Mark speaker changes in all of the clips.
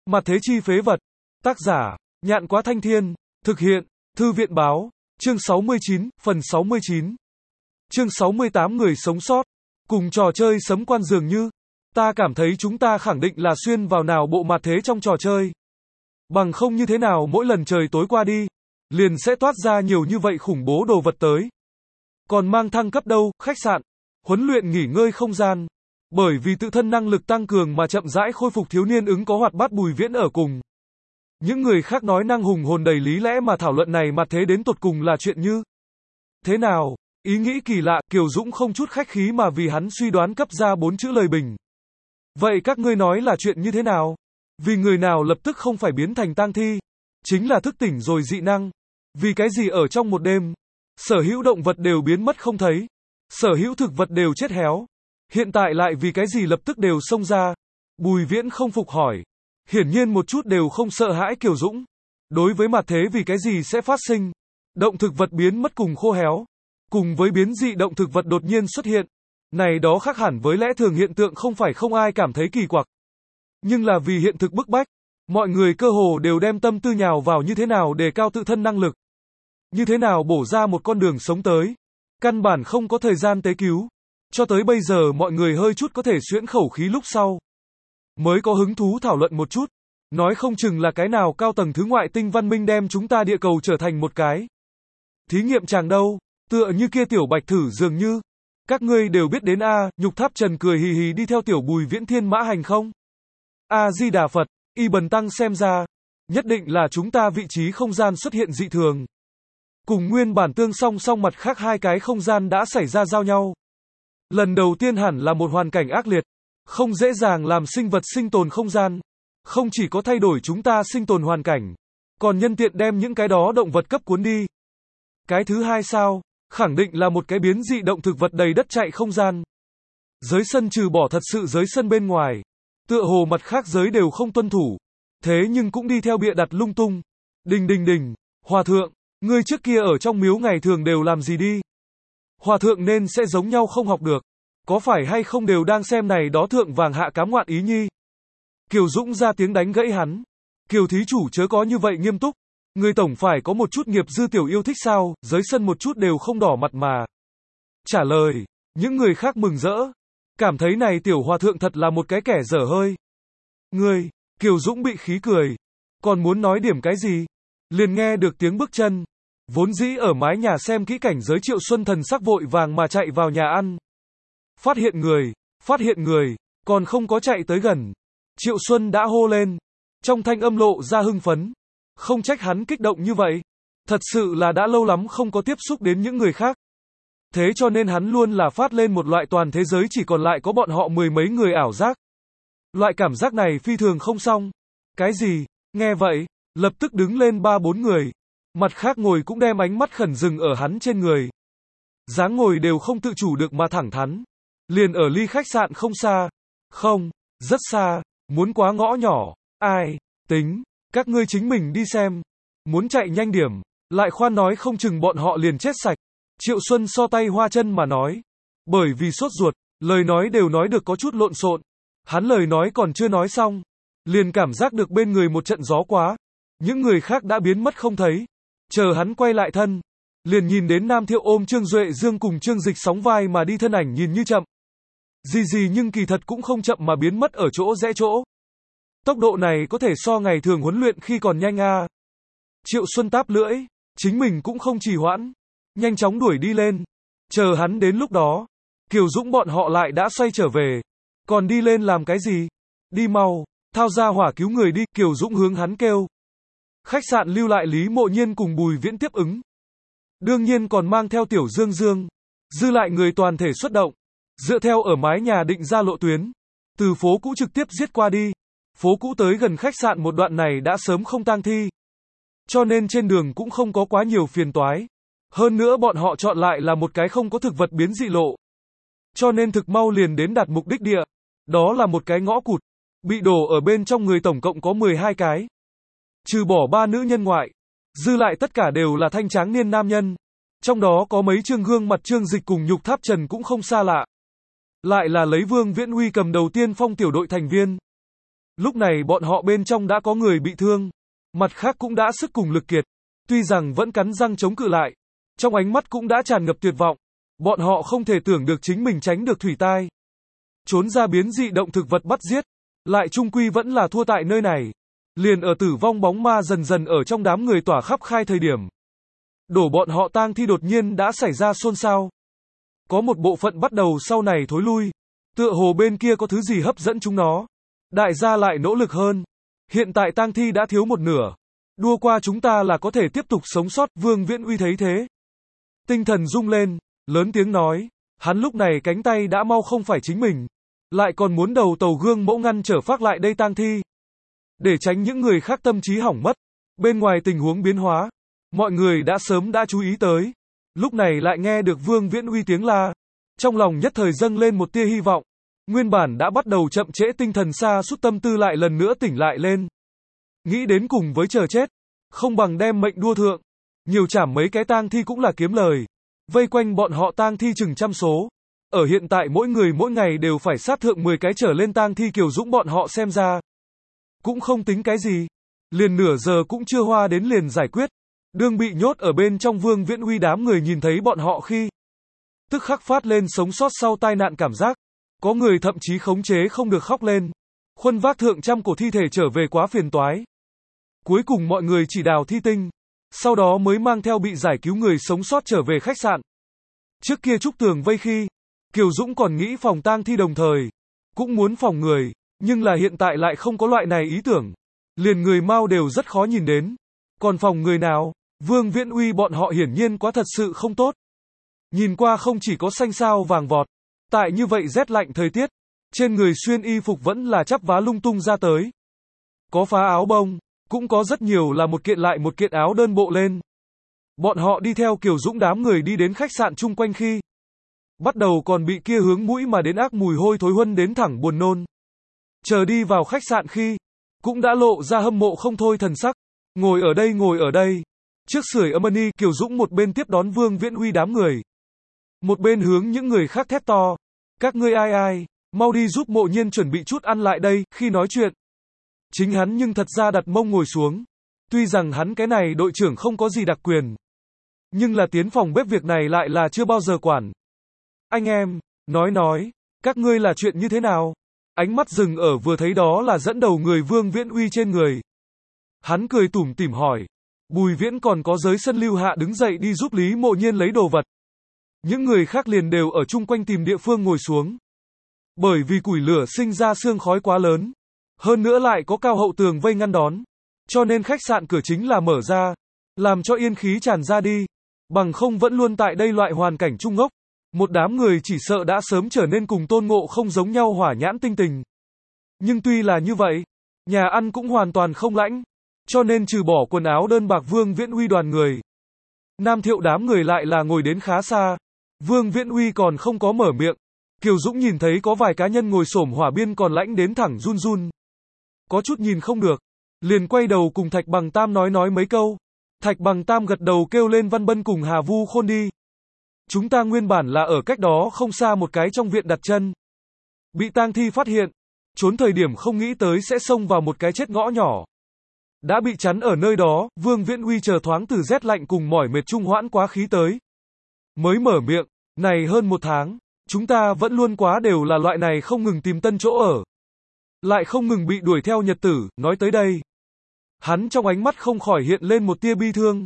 Speaker 1: Mặt thế chi phế vật. Tác giả, Nhạn Quá Thanh Thiên. Thực hiện, Thư viện Báo. Chương 69, phần 69. Chương 68 người sống sót. Cùng trò chơi sấm quan dường như. Ta cảm thấy chúng ta khẳng định là xuyên vào nào bộ mặt thế trong trò chơi. Bằng không như thế nào mỗi lần trời tối qua đi, liền sẽ toát ra nhiều như vậy khủng bố đồ vật tới. Còn mang thăng cấp đâu, khách sạn, huấn luyện nghỉ ngơi không gian. Bởi vì tự thân năng lực tăng cường mà chậm rãi khôi phục thiếu niên ứng có hoạt bát Bùi Viễn ở cùng. Những người khác nói năng hùng hồn đầy lý lẽ mà thảo luận này mặt thế đến tột cùng là chuyện như thế nào, ý nghĩ kỳ lạ, Kiều Dũng không chút khách khí mà vì hắn suy đoán cấp ra 4 chữ lời bình. Vậy các ngươi nói là chuyện như thế nào? Vì người nào lập tức không phải biến thành tang thi, chính là thức tỉnh rồi dị năng. Vì cái gì ở trong một đêm, sở hữu động vật đều biến mất không thấy, sở hữu thực vật đều chết héo. Hiện tại lại vì cái gì lập tức đều xông ra? Bùi Viễn không phục hỏi. Hiển nhiên một chút đều không sợ hãi Kiều Dũng. Đối với mặt thế vì cái gì sẽ phát sinh? Động thực vật biến mất cùng khô héo, cùng với biến dị động thực vật đột nhiên xuất hiện. Này đó khác hẳn với lẽ thường hiện tượng không phải không ai cảm thấy kỳ quặc. Nhưng là vì hiện thực bức bách, mọi người cơ hồ đều đem tâm tư nhào vào như thế nào đề cao tự thân năng lực. Như thế nào bổ ra một con đường sống tới. Căn bản không có thời gian tế cứu. Cho tới bây giờ mọi người hơi chút có thể xuyễn khẩu khí lúc sau. Mới có hứng thú thảo luận một chút. Nói không chừng là cái nào cao tầng thứ ngoại tinh văn minh đem chúng ta địa cầu trở thành một cái thí nghiệm chàng đâu, tựa như kia tiểu bạch thử dường như. Các ngươi đều biết đến Nhục Tháp Trần cười hì hì đi theo tiểu Bùi Viễn thiên mã hành không? Di Đà Phật, Y Bần Tăng xem ra, nhất định là chúng ta vị trí không gian xuất hiện dị thường. Cùng nguyên bản tương song song mặt khác hai cái không gian đã xảy ra giao nhau. Lần đầu tiên hẳn là một hoàn cảnh ác liệt, không dễ dàng làm sinh vật sinh tồn không gian. Không chỉ có thay đổi chúng ta sinh tồn hoàn cảnh, còn nhân tiện đem những cái đó động vật cấp cuốn đi. Cái thứ hai sao? Khẳng định là một cái biến dị động thực vật đầy đất chạy không gian. Giới sân trừ bỏ thật sự giới sân bên ngoài, tựa hồ mặt khác giới đều không tuân thủ. Thế nhưng cũng đi theo bịa đặt lung tung. Đình, hòa thượng, ngươi trước kia ở trong miếu ngày thường đều làm gì đi? Hòa thượng nên sẽ giống nhau không học được. Có phải hay không đều đang xem này đó thượng vàng hạ cám ngoạn ý nhi? Kiều Dũng ra tiếng đánh gãy hắn. Kiều thí chủ chớ có như vậy nghiêm túc. Người tổng phải có một chút nghiệp dư tiểu yêu thích sao, giới sân một chút đều không đỏ mặt mà. Trả lời, những người khác mừng rỡ. Cảm thấy này tiểu hòa thượng thật là một cái kẻ dở hơi. Ngươi, Kiều Dũng bị khí cười. Còn muốn nói điểm cái gì? Liền nghe được tiếng bước chân. Vốn dĩ ở mái nhà xem kỹ cảnh giới Triệu Xuân thần sắc vội vàng mà chạy vào nhà ăn. Phát hiện người, còn không có chạy tới gần. Triệu Xuân đã hô lên. Trong thanh âm lộ ra hưng phấn. Không trách hắn kích động như vậy. Thật sự là đã lâu lắm không có tiếp xúc đến những người khác. Thế cho nên hắn luôn là phát lên một loại toàn thế giới chỉ còn lại có bọn họ mười mấy người ảo giác. Loại cảm giác này phi thường không xong. Cái gì? Nghe vậy, lập tức đứng lên 3-4 người. Mặt khác ngồi cũng đem ánh mắt khẩn dừng ở hắn trên người. Dáng ngồi đều không tự chủ được mà thẳng thắn. Liền ở ly khách sạn không xa. Không, rất xa, muốn quá ngõ nhỏ. Ai, tính, các ngươi chính mình đi xem. Muốn chạy nhanh điểm, lại khoan nói không chừng bọn họ liền chết sạch. Triệu Xuân so tay hoa chân mà nói. Bởi vì sốt ruột, lời nói đều nói được có chút lộn xộn. Hắn lời nói còn chưa nói xong. Liền cảm giác được bên người một trận gió quá. Những người khác đã biến mất không thấy. Chờ hắn quay lại thân. Liền nhìn đến Nam Thiệu ôm Trương Duệ Dương cùng Trương Dịch sóng vai mà đi thân ảnh nhìn như chậm. Gì nhưng kỳ thật cũng không chậm mà biến mất ở chỗ rẽ chỗ. Tốc độ này có thể so ngày thường huấn luyện khi còn nhanh Triệu Xuân táp lưỡi. Chính mình cũng không trì hoãn. Nhanh chóng đuổi đi lên. Chờ hắn đến lúc đó. Kiều Dũng bọn họ lại đã xoay trở về. Còn đi lên làm cái gì? Đi mau, thao ra hỏa cứu người đi. Kiều Dũng hướng hắn kêu. Khách sạn lưu lại Lý Mộ Nhiên cùng Bùi Viễn tiếp ứng. Đương nhiên còn mang theo tiểu Dương. Dư lại người toàn thể xuất động. Dựa theo ở mái nhà định ra lộ tuyến. Từ phố cũ trực tiếp giết qua đi. Phố cũ tới gần khách sạn một đoạn này đã sớm không tang thi. Cho nên trên đường cũng không có quá nhiều phiền toái. Hơn nữa bọn họ chọn lại là một cái không có thực vật biến dị lộ. Cho nên thực mau liền đến đạt mục đích địa. Đó là một cái ngõ cụt. Bị đổ ở bên trong người tổng cộng có 12 cái. Trừ bỏ 3 nữ nhân ngoại. Dư lại tất cả đều là thanh tráng niên nam nhân. Trong đó có mấy trương gương mặt Trương Dịch cùng Nhục Tháp Trần cũng không xa lạ. Lại là lấy Vương Viễn Huy cầm đầu tiên phong tiểu đội thành viên. Lúc này bọn họ bên trong đã có người bị thương, mặt khác cũng đã sức cùng lực kiệt, tuy rằng vẫn cắn răng chống cự lại, trong ánh mắt cũng đã tràn ngập tuyệt vọng. Bọn họ không thể tưởng được chính mình tránh được thủy tai, trốn ra biến dị động thực vật bắt giết, lại chung quy vẫn là thua tại nơi này. Liền ở tử vong bóng ma dần dần ở trong đám người tỏa khắp khai thời điểm, đổ bọn họ tang thi đột nhiên đã xảy ra xôn xao. Có một bộ phận bắt đầu sau này thối lui, tựa hồ bên kia có thứ gì hấp dẫn chúng nó. Đại gia lại nỗ lực hơn. Hiện tại tang thi đã thiếu một nửa. Đua qua chúng ta là có thể tiếp tục sống sót. Vương Viễn Uy thấy thế, tinh thần rung lên, lớn tiếng nói. Hắn lúc này cánh tay đã mau không phải chính mình, lại còn muốn đầu tàu gương mẫu ngăn trở phát lại đây tang thi. Để tránh những người khác tâm trí hỏng mất. Bên ngoài tình huống biến hóa, mọi người đã sớm đã chú ý tới. Lúc này lại nghe được Vương Viễn Uy tiếng la. Trong lòng nhất thời dâng lên một tia hy vọng. Nguyên bản đã bắt đầu chậm trễ tinh thần sa sút tâm tư lại lần nữa tỉnh lại lên. Nghĩ đến cùng với chờ chết, không bằng đem mệnh đua thượng. Nhiều chảm mấy cái tang thi cũng là kiếm lời. Vây quanh bọn họ tang thi chừng trăm số. Ở hiện tại mỗi người mỗi ngày đều phải sát thượng 10 cái trở lên tang thi Kiều Dũng bọn họ xem ra cũng không tính cái gì. Liền nửa giờ cũng chưa hoa đến liền giải quyết. Đương bị nhốt ở bên trong Vương Viễn Uy đám người nhìn thấy bọn họ khi tức khắc phát lên sống sót sau tai nạn cảm giác. Có người thậm chí khống chế không được khóc lên. Khuân vác thượng trăm cổ thi thể trở về quá phiền toái. Cuối cùng mọi người chỉ đào thi tinh, sau đó mới mang theo bị giải cứu người sống sót trở về khách sạn. Trước kia trúc tường vây khi, Kiều Dũng còn nghĩ phòng tang thi đồng thời, cũng muốn phòng người, nhưng là hiện tại lại không có loại này ý tưởng. Liền người Mao đều rất khó nhìn đến. Còn phòng người nào? Vương Viễn Uy bọn họ hiển nhiên quá thật sự không tốt. Nhìn qua không chỉ có xanh xao vàng vọt, tại như vậy rét lạnh thời tiết, trên người xuyên y phục vẫn là chắp vá lung tung ra tới. Có phá áo bông, cũng có rất nhiều là một kiện lại một kiện áo đơn bộ lên. Bọn họ đi theo Kiều Dũng đám người đi đến khách sạn chung quanh khi bắt đầu còn bị kia hướng mũi mà đến ác mùi hôi thối huân đến thẳng buồn nôn. Chờ đi vào khách sạn khi cũng đã lộ ra hâm mộ không thôi thần sắc. Ngồi ở đây. Trước sưởi Amani, Kiều Dũng một bên tiếp đón Vương Viễn Uy đám người, một bên hướng những người khác thét to. Các ngươi ai, mau đi giúp Mộ Nhiên chuẩn bị chút ăn lại đây. Khi nói chuyện, chính hắn nhưng thật ra đặt mông ngồi xuống. Tuy rằng hắn cái này đội trưởng không có gì đặc quyền, nhưng là tiến phòng bếp việc này lại là chưa bao giờ quản. Anh em, nói, các ngươi là chuyện như thế nào? Ánh mắt dừng ở vừa thấy đó là dẫn đầu người Vương Viễn Uy trên người. Hắn cười tủm tỉm hỏi. Bùi Viễn còn có giới sân lưu hạ đứng dậy đi giúp Lý Mộ Nhiên lấy đồ vật. Những người khác liền đều ở chung quanh tìm địa phương ngồi xuống. Bởi vì củi lửa sinh ra sương khói quá lớn, hơn nữa lại có cao hậu tường vây ngăn đón, cho nên khách sạn cửa chính là mở ra, làm cho yên khí tràn ra đi. Bằng không vẫn luôn tại đây loại hoàn cảnh trung ngốc, một đám người chỉ sợ đã sớm trở nên cùng Tôn Ngộ không giống nhau hỏa nhãn tinh tình. Nhưng tuy là như vậy, nhà ăn cũng hoàn toàn không lãnh, cho nên trừ bỏ quần áo đơn bạc Vương Viễn Uy đoàn người, Nam Thiệu đám người lại là ngồi đến khá xa. Vương Viễn Uy còn không có mở miệng, Kiều Dũng nhìn thấy có vài cá nhân ngồi xổm hỏa biên còn lãnh đến thẳng run run. Có chút nhìn không được, liền quay đầu cùng Thạch Bằng Tam nói mấy câu. Thạch Bằng Tam gật đầu kêu lên Văn Bân cùng Hà Vu Khôn đi. Chúng ta nguyên bản là ở cách đó không xa một cái trong viện đặt chân. Bị tang thi phát hiện, trốn thời điểm không nghĩ tới sẽ xông vào một cái chết ngõ nhỏ. Đã bị chắn ở nơi đó, Vương Viễn Uy chờ thoáng từ rét lạnh cùng mỏi mệt trung hoãn quá khí tới. Mới mở miệng, này hơn một tháng, chúng ta vẫn luôn quá đều là loại này không ngừng tìm tân chỗ ở. Lại không ngừng bị đuổi theo nhật tử, nói tới đây. Hắn trong ánh mắt không khỏi hiện lên một tia bi thương.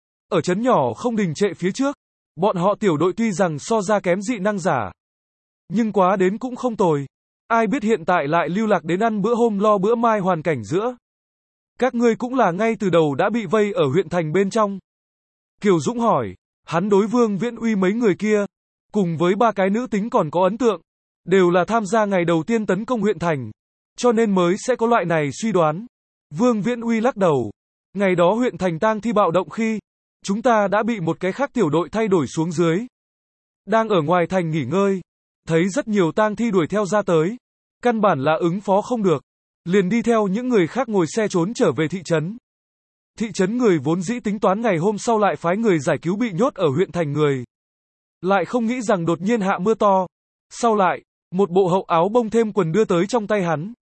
Speaker 1: Ở trấn nhỏ không đình trệ phía trước, bọn họ tiểu đội tuy rằng so ra kém dị năng giả, nhưng quá đến cũng không tồi. Ai biết hiện tại lại lưu lạc đến ăn bữa hôm lo bữa mai hoàn cảnh giữa. Các ngươi cũng là ngay từ đầu đã bị vây ở huyện thành bên trong. Kiều Dũng hỏi, hắn đối Vương Viễn Uy mấy người kia, cùng với ba cái nữ tính còn có ấn tượng, đều là tham gia ngày đầu tiên tấn công huyện thành, cho nên mới sẽ có loại này suy đoán. Vương Viễn Uy lắc đầu, ngày đó huyện thành tang thi bạo động khi, chúng ta đã bị một cái khác tiểu đội thay đổi xuống dưới. Đang ở ngoài thành nghỉ ngơi, thấy rất nhiều tang thi đuổi theo ra tới, căn bản là ứng phó không được, liền đi theo những người khác ngồi xe trốn trở về thị trấn. Thị trấn người vốn dĩ tính toán ngày hôm sau lại phái người giải cứu bị nhốt ở huyện thành người. Lại không nghĩ rằng đột nhiên hạ mưa to. Sau lại, một bộ hậu áo bông thêm quần đưa tới trong tay hắn.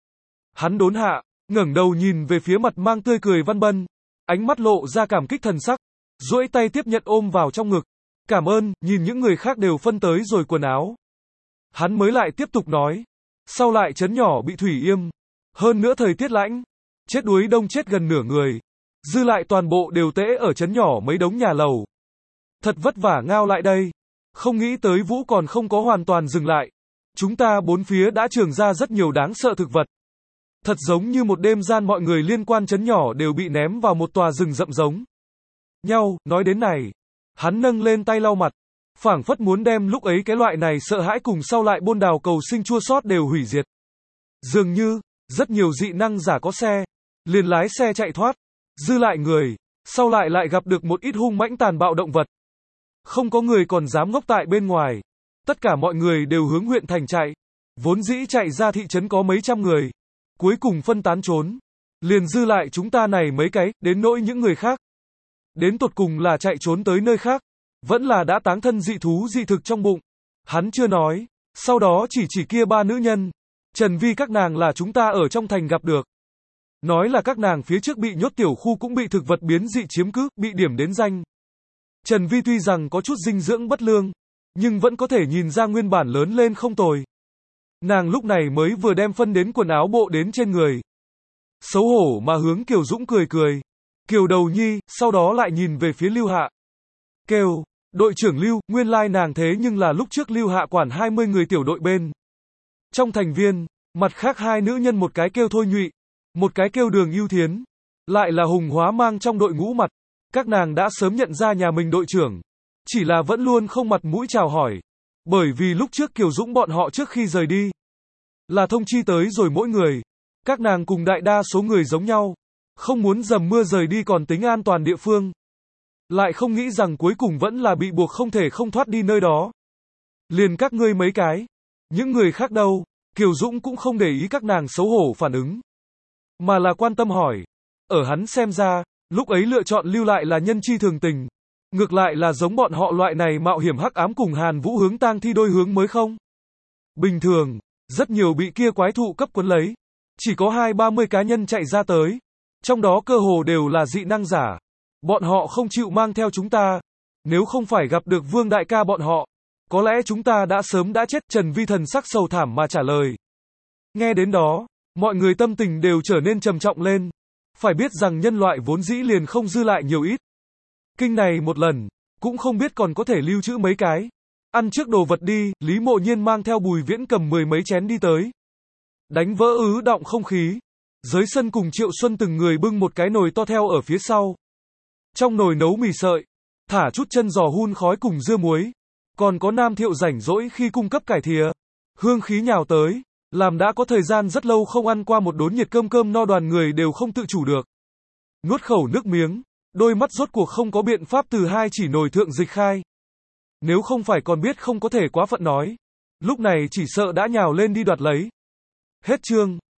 Speaker 1: Hắn đốn hạ, ngẩng đầu nhìn về phía mặt mang tươi cười Văn Bân, ánh mắt lộ ra cảm kích thần sắc, duỗi tay tiếp nhận ôm vào trong ngực. Cảm ơn, nhìn những người khác đều phân tới rồi quần áo. Hắn mới lại tiếp tục nói, sau lại trấn nhỏ bị thủy yêm, hơn nữa thời tiết lạnh, chết đuối đông chết gần nửa người, dư lại toàn bộ đều tễ ở trấn nhỏ mấy đống nhà lầu. Thật vất vả ngao lại đây, không nghĩ tới Vũ còn không có hoàn toàn dừng lại. Chúng ta bốn phía đã trường ra rất nhiều đáng sợ thực vật. Thật giống như một đêm gian mọi người liên quan trấn nhỏ đều bị ném vào một tòa rừng rậm giống nhau. Nói đến này, hắn nâng lên tay lau mặt, phảng phất muốn đem lúc ấy cái loại này sợ hãi cùng sau lại bôn đào cầu sinh chua xót đều hủy diệt. Dường như, rất nhiều dị năng giả có xe, liền lái xe chạy thoát, dư lại người, sau lại gặp được một ít hung mãnh tàn bạo động vật. Không có người còn dám ngốc tại bên ngoài, tất cả mọi người đều hướng huyện thành chạy, vốn dĩ chạy ra thị trấn có mấy trăm người, cuối cùng phân tán trốn, liền dư lại chúng ta này mấy cái, đến nỗi những người khác. Đến tột cùng là chạy trốn tới nơi khác, vẫn là đã táng thân dị thú dị thực trong bụng. Hắn chưa nói, sau đó chỉ kia ba nữ nhân, Trần Vi các nàng là chúng ta ở trong thành gặp được. Nói là các nàng phía trước bị nhốt tiểu khu cũng bị thực vật biến dị chiếm cứ, bị điểm đến danh. Trần Vi tuy rằng có chút dinh dưỡng bất lương, nhưng vẫn có thể nhìn ra nguyên bản lớn lên không tồi. Nàng lúc này mới vừa đem phân đến quần áo bộ đến trên người. Xấu hổ mà hướng Kiều Dũng cười cười. Kiều Đầu Nhi, sau đó lại nhìn về phía Lưu Hạ. Kêu, đội trưởng Lưu, nguyên lai nàng thế nhưng là lúc trước Lưu Hạ quản 20 người tiểu đội bên. Trong thành viên, mặt khác hai nữ nhân một cái kêu Thôi Nhụy, một cái kêu Đường Ưu Thiến, lại là hùng hóa mang trong đội ngũ mặt. Các nàng đã sớm nhận ra nhà mình đội trưởng, chỉ là vẫn luôn không mặt mũi chào hỏi. Bởi vì lúc trước Kiều Dũng bọn họ trước khi rời đi, là thông chi tới rồi mỗi người. Các nàng cùng đại đa số người giống nhau, không muốn dầm mưa rời đi còn tính an toàn địa phương. Lại không nghĩ rằng cuối cùng vẫn là bị buộc không thể không thoát đi nơi đó. Liền các ngươi mấy cái. Những người khác đâu, Kiều Dũng cũng không để ý các nàng xấu hổ phản ứng, mà là quan tâm hỏi. Ở hắn xem ra, lúc ấy lựa chọn lưu lại là nhân chi thường tình. Ngược lại là giống bọn họ loại này mạo hiểm hắc ám cùng Hàn Vũ hướng tang thi đôi hướng mới không. Bình thường, rất nhiều bị kia quái thụ cấp quấn lấy. Chỉ có 20-30 cá nhân chạy ra tới. Trong đó cơ hồ đều là dị năng giả. Bọn họ không chịu mang theo chúng ta. Nếu không phải gặp được Vương đại ca bọn họ, có lẽ chúng ta đã sớm đã chết. Trần Vi thần sắc sầu thảm mà trả lời. Nghe đến đó, mọi người tâm tình đều trở nên trầm trọng lên. Phải biết rằng nhân loại vốn dĩ liền không dư lại nhiều ít. Kinh này một lần, cũng không biết còn có thể lưu trữ mấy cái. Ăn trước đồ vật đi, Lý Mộ Nhiên mang theo Bùi Viễn cầm 10 mấy chén đi tới. Đánh vỡ ứ động không khí. Dưới sân cùng Triệu Xuân từng người bưng một cái nồi to theo ở phía sau. Trong nồi nấu mì sợi, thả chút chân giò hun khói cùng dưa muối. Còn có Nam Thiệu rảnh rỗi khi cung cấp cải thìa. Hương khí nhào tới, làm đã có thời gian rất lâu không ăn qua một đốn nhiệt cơm no đoàn người đều không tự chủ được. Nuốt khẩu nước miếng, đôi mắt rốt cuộc không có biện pháp từ hai chỉ nồi thượng dịch khai. Nếu không phải còn biết không có thể quá phận nói, lúc này chỉ sợ đã nhào lên đi đoạt lấy. Hết chương.